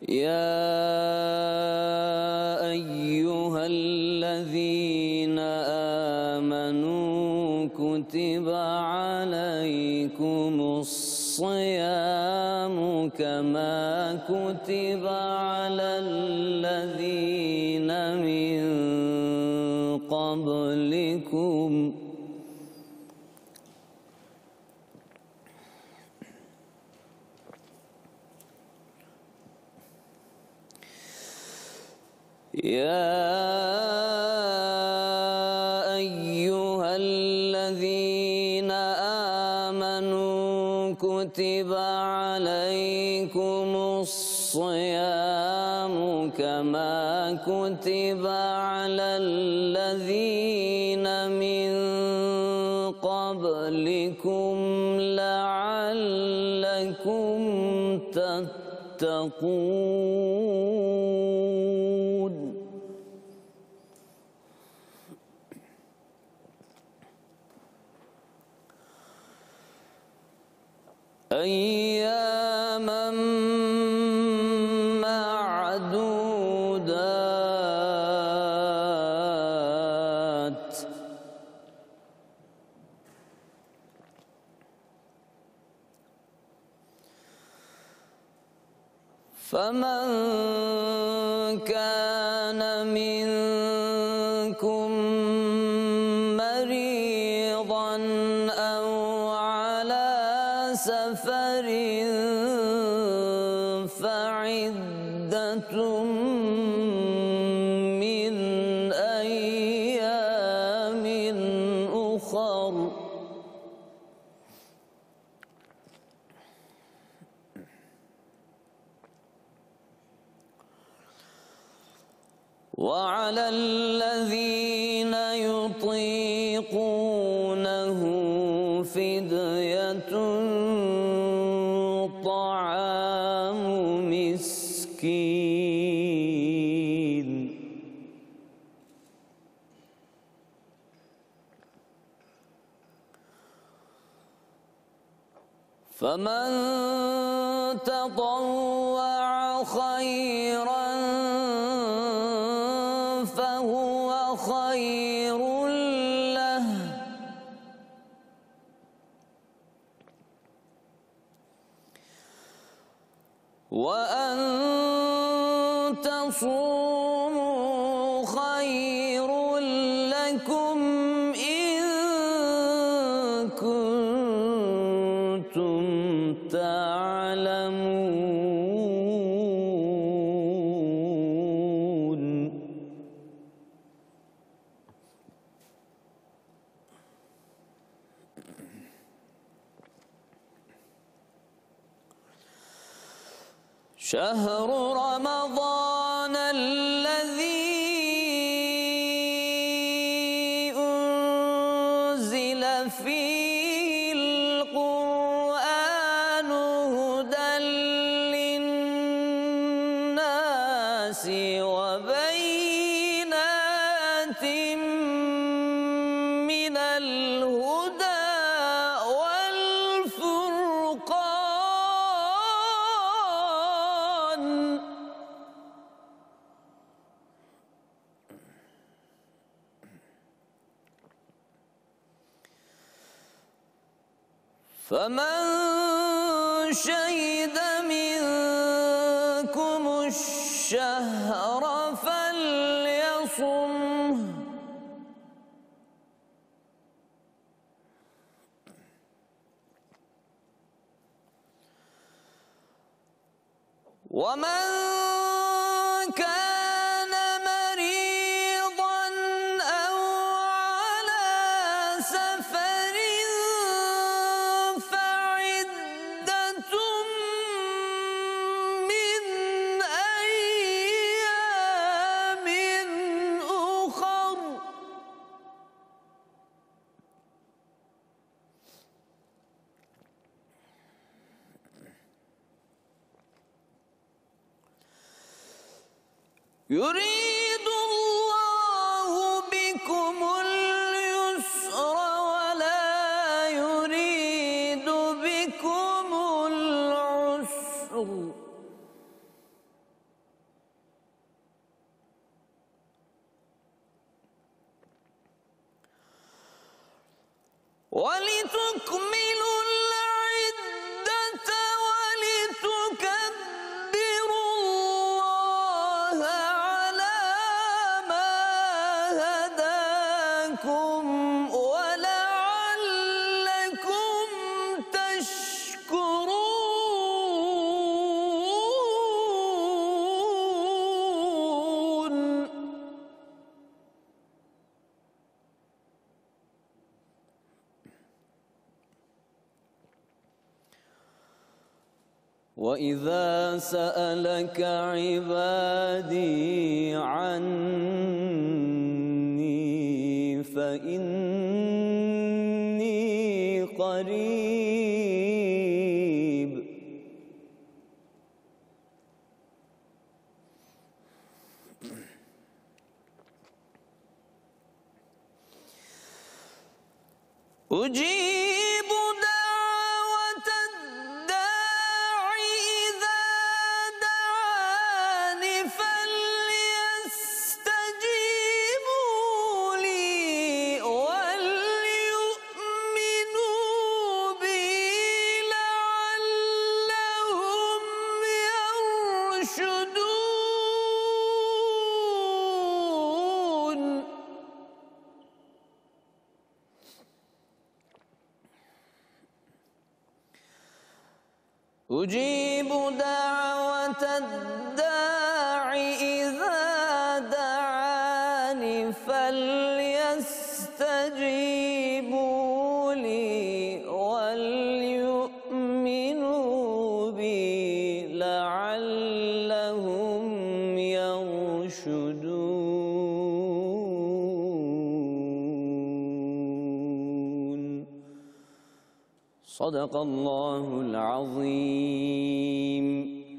يا أيها الذين آمنوا كتب عليكم الصيام كما كتب على الذين من قبلكم كتب عليكم الصيام كما كتب على الذين من قبلكم لعلكم تتقون. أياما معدودات فمن كان منكم مريضا أو على سفر فعدة من أيام أخر وعلى الذين يطيقونه فدية طعام مسكين فمن تطوع خيرا فهو خير له وأن تصوموا خير لكم إن كنتم تعلمون. شهر رمضان الذي أنزل فيه القرآن هدى للناس وبينات من الهدى والفرقان فمن شهد منكم الشهر فليصمه ومن كان مريضا أو على سفر فعدة من أيام أخر يريد الله بكم اليسر ولا يريد بكم العسر وإذا سألك عبادي عني فإني قريب أجيب دعوة الداع إذا دعان فليستجيبوا لي وليؤمنوا بي لعلهم يرشدون أجيب دعوة الداع إذا دعان فليستجيبوا لي وليؤمنوا بي لعلهم يرشدون. صدق الله العظيم.